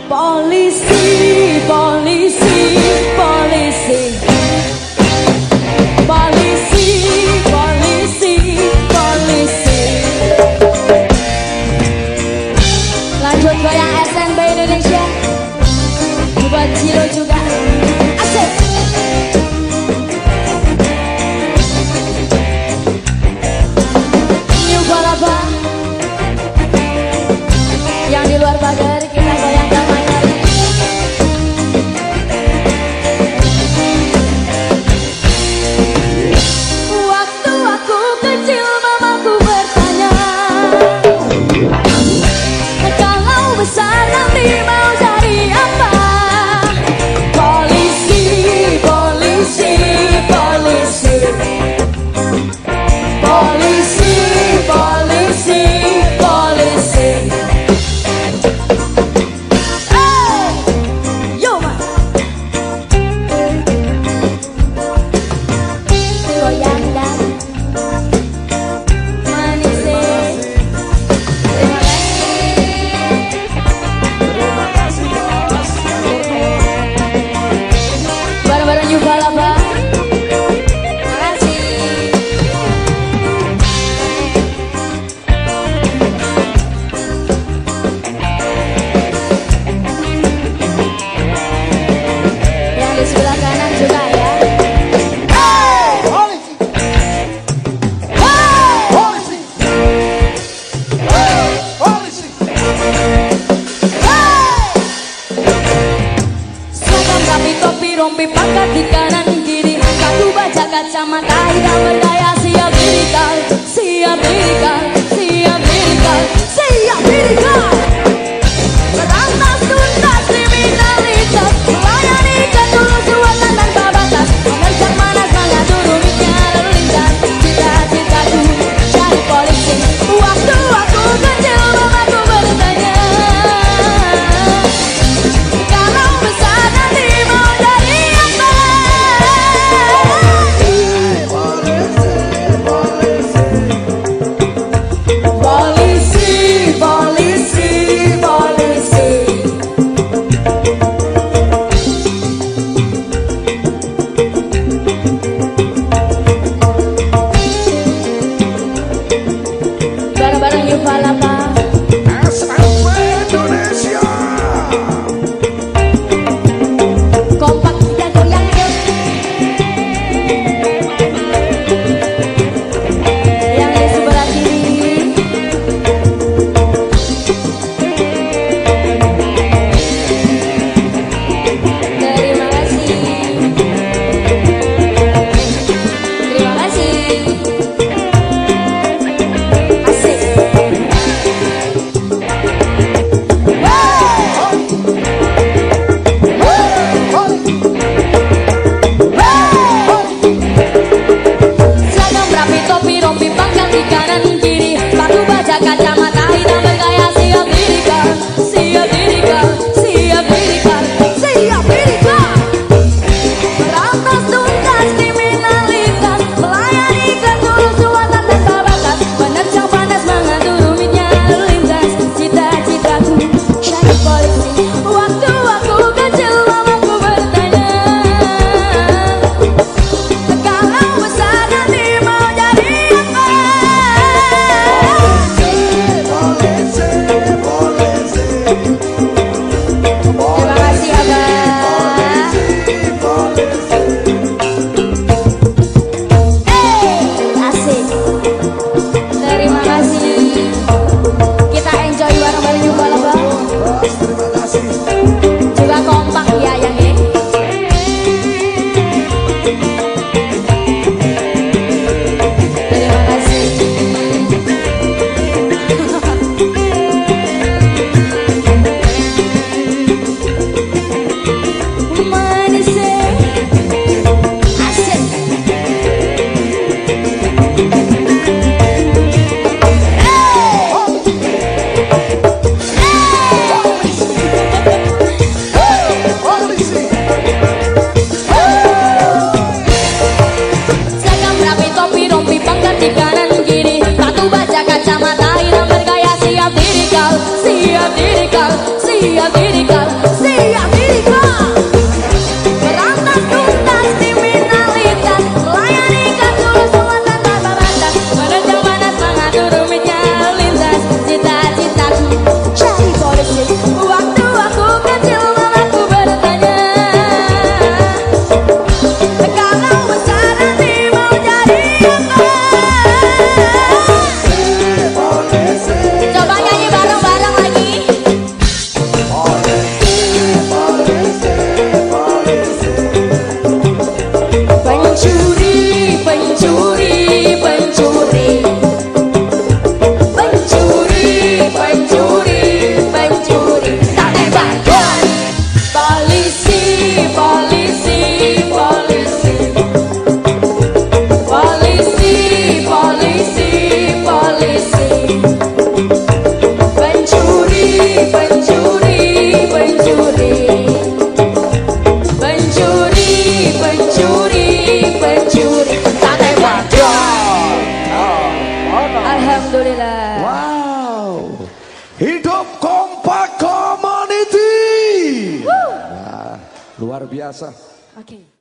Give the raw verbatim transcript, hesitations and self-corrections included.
Polisi, polisi, polisi. Polisi, polisi, polisi. Lanjut goyang S N B Indonesia. Buat Cilo juga. Asik. New Balaba. Yang di luar pagar kita goyang damai hari. Waktu aku kecil mamaku bertanya, kalau besar nanti mau jadi apa? Polisi, polisi, polisi. Polisi, polisi, polisi. Hey, yo man. Goyang dan manis. Terima kasih. Bareng-bareng New Balaba. Terima kasih. Yang di sebelah kanan juga ya. Polisi, Hey! polisi, polisi. Seragam rapi, topi, rompi, pangkat di kanan kiri. Kartu baja kacamata hitam berdaya. Siap dirikal, siap dirikal, siap dirikal, siap dirikal. Berantas tuntas kriminalitas, melayani ketulusan tanpa batas. Menerjang manas mengadu rumitnya lalu lintas. Cita-citaku jadi polisi. Waktu aku kecil mamaku bertanya, kalau besar nanti mau jadi apa? Polisi, polisi, polisi. Bareng-bareng New Balaba. S N B Indonesia. Kompak kita goyang yuk. Yang di sebelah kiri. Terima kasih. Terima kasih. Asik. biasa. Oke.